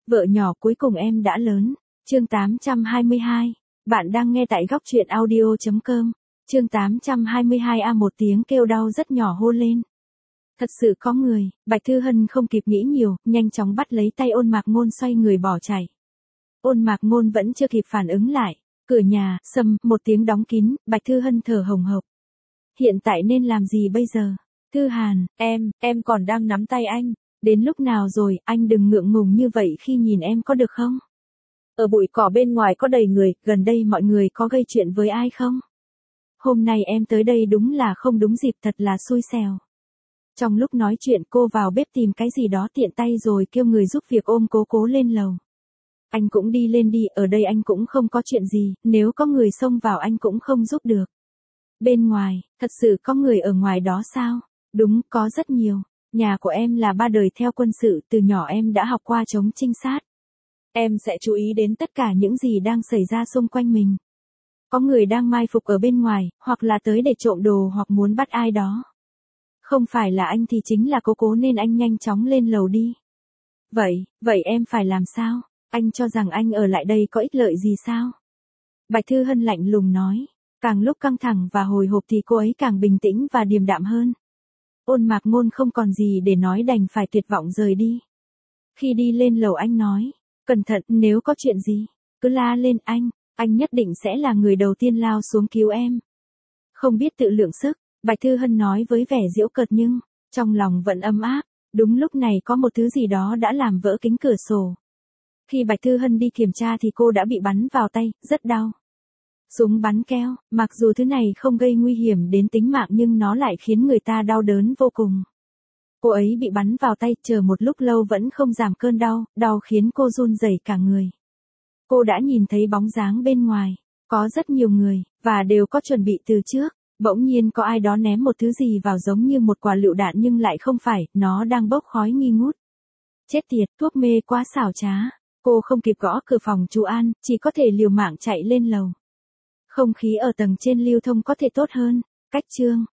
Vợ nhỏ cuối cùng em đã lớn. Chương 822. Bạn đang nghe tại góc truyện audio.com. Chương 822 một tiếng kêu đau rất nhỏ hô lên. Thật sự có người, Bạch Thư Hân không kịp nghĩ nhiều, nhanh chóng bắt lấy tay Ôn Mạc Ngôn xoay người bỏ chạy. Ôn Mạc Ngôn vẫn chưa kịp phản ứng lại. Cửa nhà, sầm, một tiếng đóng kín, Bạch Thư Hân thở hồng hộc. Hiện tại nên làm gì bây giờ? Thư Hàn, em còn đang nắm tay anh. Đến lúc nào rồi, anh đừng ngượng ngùng như vậy khi nhìn em có được không? Ở bụi cỏ bên ngoài có đầy người, gần đây mọi người có gây chuyện với ai không? Hôm nay em tới đây đúng là không đúng dịp, thật là xui xẻo. Trong lúc nói chuyện cô vào bếp tìm cái gì đó tiện tay rồi kêu người giúp việc ôm Cố Cố lên lầu. Anh cũng đi lên đi, ở đây anh cũng không có chuyện gì, nếu có người xông vào anh cũng không giúp được. Bên ngoài, thật sự có người ở ngoài đó sao? Đúng, có rất nhiều. Nhà của em là 3 đời theo quân sự, từ nhỏ em đã học qua chống trinh sát. Em sẽ chú ý đến tất cả những gì đang xảy ra xung quanh mình. Có người đang mai phục ở bên ngoài, hoặc là tới để trộm đồ hoặc muốn bắt ai đó. Không phải là anh thì chính là Cố Cố nên anh nhanh chóng lên lầu đi. Vậy em phải làm sao? Anh cho rằng anh ở lại đây có ích lợi gì sao? Bạch Thư Hân lạnh lùng nói. Càng lúc căng thẳng và hồi hộp thì cô ấy càng bình tĩnh và điềm đạm hơn. Ôn Mạc Ngôn không còn gì để nói đành phải tuyệt vọng rời đi. Khi đi lên lầu anh nói, cẩn thận, nếu có chuyện gì, cứ la lên anh nhất định sẽ là người đầu tiên lao xuống cứu em. Không biết tự lượng sức, Bạch Thư Hân nói với vẻ giễu cợt nhưng, trong lòng vẫn ấm áp. Đúng lúc này có một thứ gì đó đã làm vỡ kính cửa sổ. Khi Bạch Thư Hân đi kiểm tra thì cô đã bị bắn vào tay, rất đau. Súng bắn keo, mặc dù thứ này không gây nguy hiểm đến tính mạng nhưng nó lại khiến người ta đau đớn vô cùng. Cô ấy bị bắn vào tay, chờ một lúc lâu vẫn không giảm cơn đau, đau khiến cô run rẩy cả người. Cô đã nhìn thấy bóng dáng bên ngoài, có rất nhiều người, và đều có chuẩn bị từ trước. Bỗng nhiên có ai đó ném một thứ gì vào giống như một quả lựu đạn nhưng lại không phải, nó đang bốc khói nghi ngút. Chết tiệt, thuốc mê quá xảo trá. Cô không kịp gõ cửa phòng chú An, chỉ có thể liều mạng chạy lên lầu. Không khí ở tầng trên lưu thông có thể tốt hơn. Cách chương